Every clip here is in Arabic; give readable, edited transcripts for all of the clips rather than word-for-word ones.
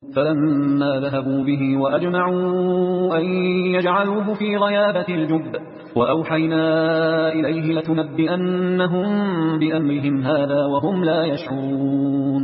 فلما ذهبوا به وأجمعوا أن يجعلوه في غيابة الجب وأوحينا إليه لتنبئنهم بأمرهم هذا وهم لا يشعرون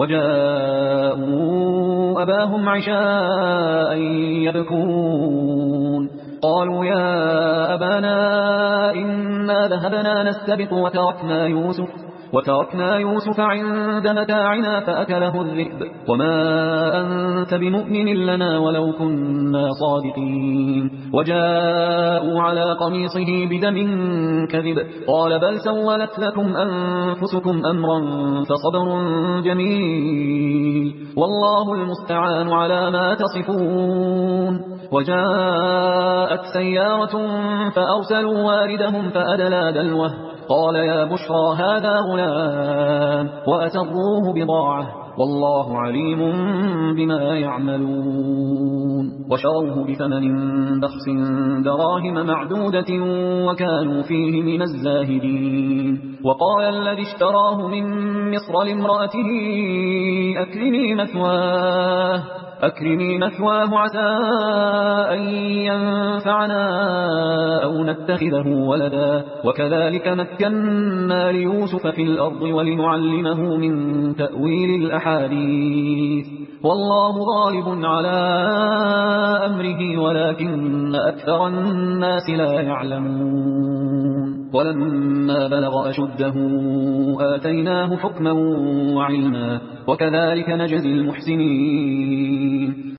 وجاءوا أباهم عشاء يبكون قالوا يا أبانا إنا ذهبنا نستبق وتركنا يوسف عند متاعنا فأكله الذئب وما أنت بمؤمن لنا ولو كنا صادقين وجاءوا على قميصه بدم كذب قال بل سولت لكم أنفسكم أمرا فصبر جميل والله المستعان على ما تصفون وجاءت سيارة فأرسلوا واردهم فأدلى دلوه قال يا بشرى هذا غلام وأسروه بضاعة والله عليم بما يعملون وشروه بثمن بخس دراهم معدودة وكانوا فيه من الزاهدين وقال الذي اشتراه من مصر لامرأته أكرمي مثواه عسى أن ينفعنا أو نتخذه ولدا وكذلك مكنا ليوسف في الأرض ولنعلمه من تأويل الأحاديث والله غالب على أمره ولكن أكثر الناس لا يعلمون ولما بلغ أشده آتيناه حكما وعلما وكذلك نجزي المحسنين